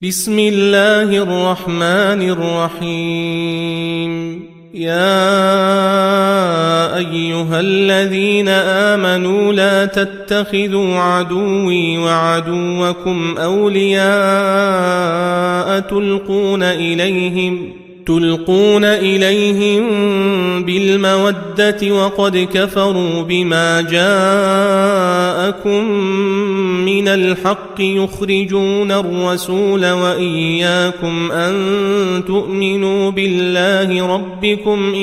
بسم الله الرحمن الرحيم. يا أيها الذين آمنوا لا تتخذوا عدوي وعدوكم أولياء تلقون إليهم بالمودة وقد كفروا بما جاءكم من الحق يخرجون الرسول وإياكم أن تؤمنوا بالله ربكم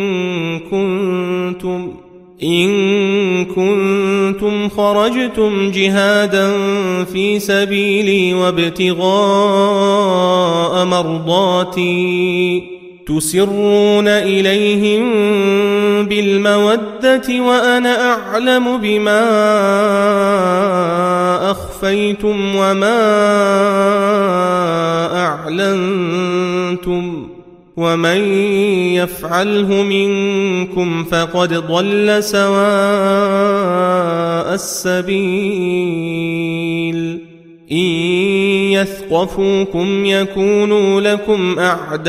إن كنتم خرجتم جهادا في سبيلي وابتغاء مرضاتي تسرون إليهم بالمودة وأنا أعلم بما أخفيتم وما أعلنتم ومن يفعله منكم فقد ضل سواء السبيل. إن يثقفوكم يكونوا لكم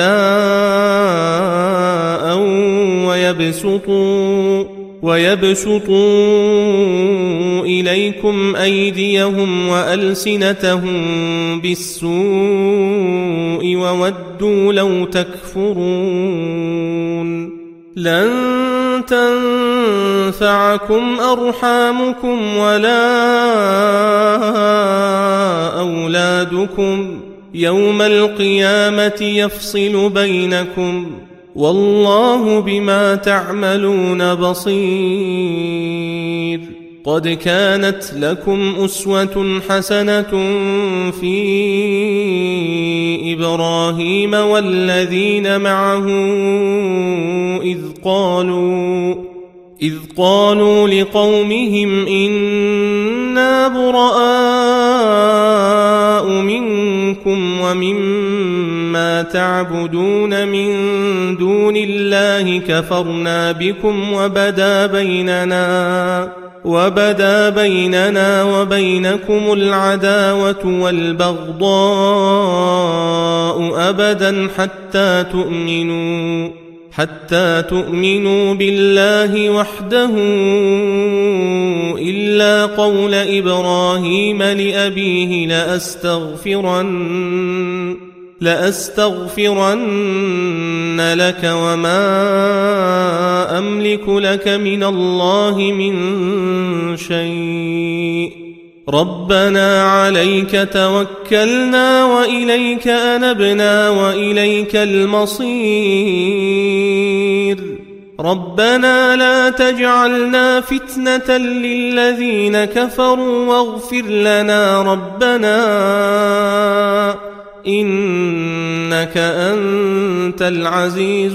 أعداء ويبسطوا إليكم أيديهم وألسنتهم بالسوء وودوا لو تكفرون. لن تنفعكم أرحامكم ولا أولادكم يوم القيامة يفصل بينكم والله بما تعملون بصير. قد كانت لكم أسوة حسنة في إبراهيم والذين معه إذ قالوا لقومهم إنا براء منكم ومما تعبدون من دون الله كفرنا بكم وبدا بيننا وبينكم العداوة والبغضاء أبدا حتى تؤمنوا بالله وحده إلا قول إبراهيم لأبيه لأستغفرن لك وما أملك لك من الله من شيء ربنا عليك توكلنا وإليك أنبنا وإليك المصير. ربنا لا تجعلنا فتنة للذين كفروا واغفر لنا ربنا إنك أنت العزيز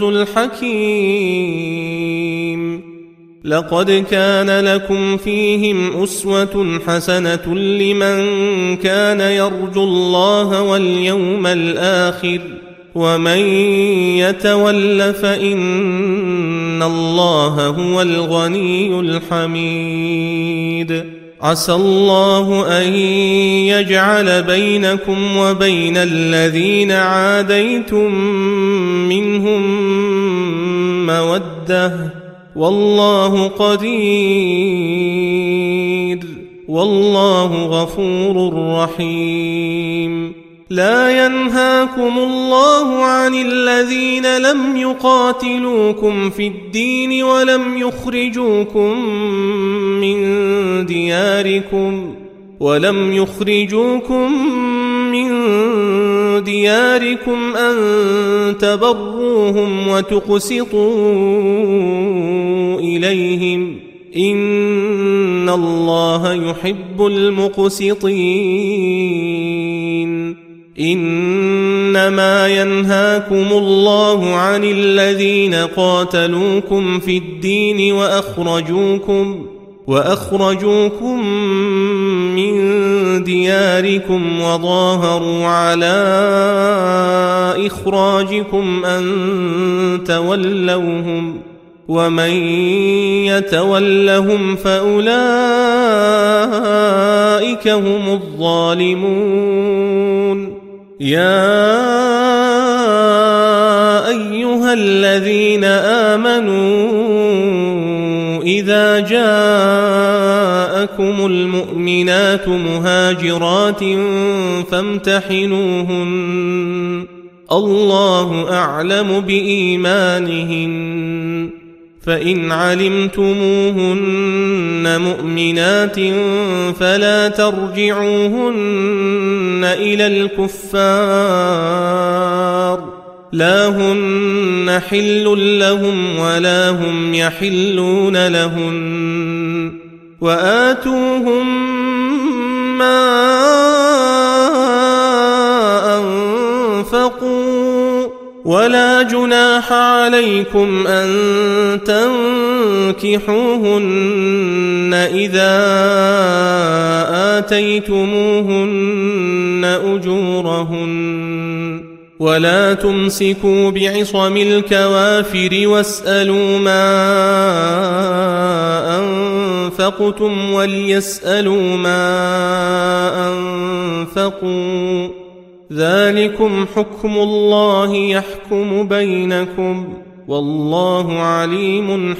الحكيم. لقد كان لكم فيهم أسوة حسنة لمن كان يرجو الله واليوم الآخر ومن يتول فإن الله هو الغني الحميد. عسى الله أن يجعل بينكم وبين الذين عاديتم منهم مودة والله قدير والله غفور رحيم. لا ينهاكم الله عن الذين لم يقاتلوكم في الدين ولم يخرجوكم من دياركم أن تبروهم وتقسطوا إليهم إن الله يحب المقسطين. إنما ينهاكم الله عن الذين قاتلوكم في الدين وأخرجوكم من دياركم وظاهروا على إخراجكم أن تولوهم ومن يتولهم فأولئك هم الظالمون. يا أيها الذين آمنوا إذا جاءكم المؤمنات مهاجرات فامتحنوهن الله أعلم بإيمانهن فإن علمتموهن مؤمنات فلا ترجعوهن إلى الكفار لا هن حل لهم ولا هم يحلون لهن وآتوهم ما أنفقوا ولا جناح عليكم أن تنكحوهن إذا آتيتموهن أجورهن ولا تمسكوا بعصم الكوافر واسألوا ما أنفقتم وليسألوا ما أنفقوا ذلكم حكم الله يحكم بينكم والله عليم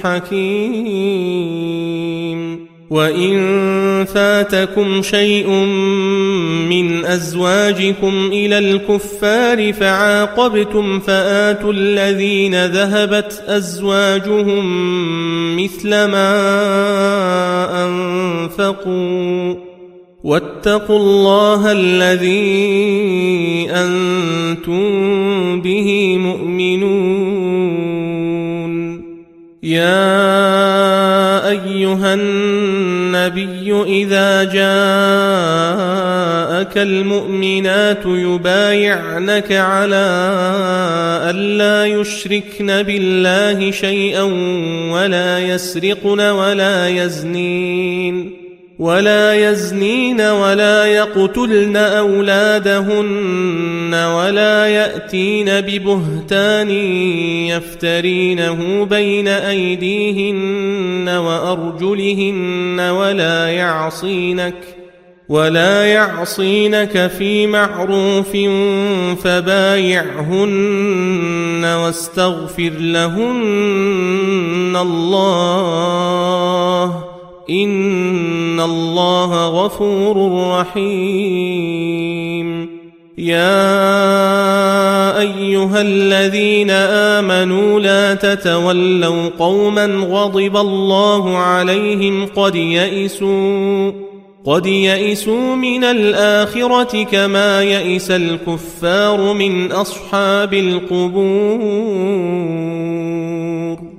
حكيم وإن فاتكم شيء من أزواجكم إلى الكفار فعاقبتم فآتوا الذين ذهبت أزواجهم مثل ما أنفقوا واتقوا الله الذي أنتم به مؤمنون يا أيها النبي إذا جاءك المؤمنات يبايعنك على ألا يشركن بالله شيئا ولا يسرقن ولا يزنين ولا يقتلن أولادهن ولا يأتين ببهتان يفترينه بين أيديهن وأرجلهن ولا يعصينك في معروف فبايعهن واستغفر لهن الله إن الله غفور رحيم يا أيها الذين آمنوا لا تتولوا قوما غضب الله عليهم قد يئسوا من الآخرة كما يئس الكفار من أصحاب القبور